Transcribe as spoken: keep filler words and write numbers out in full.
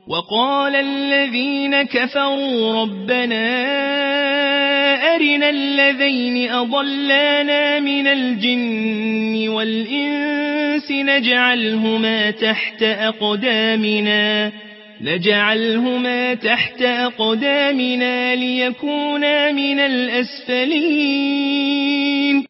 وقال الذين كفروا ربنا أرنا الذين أضلانا من الجن والإنس نجعلهما تحت أقدامنا نجعلهما تحت أقدامنا ليكونا من الأسفلين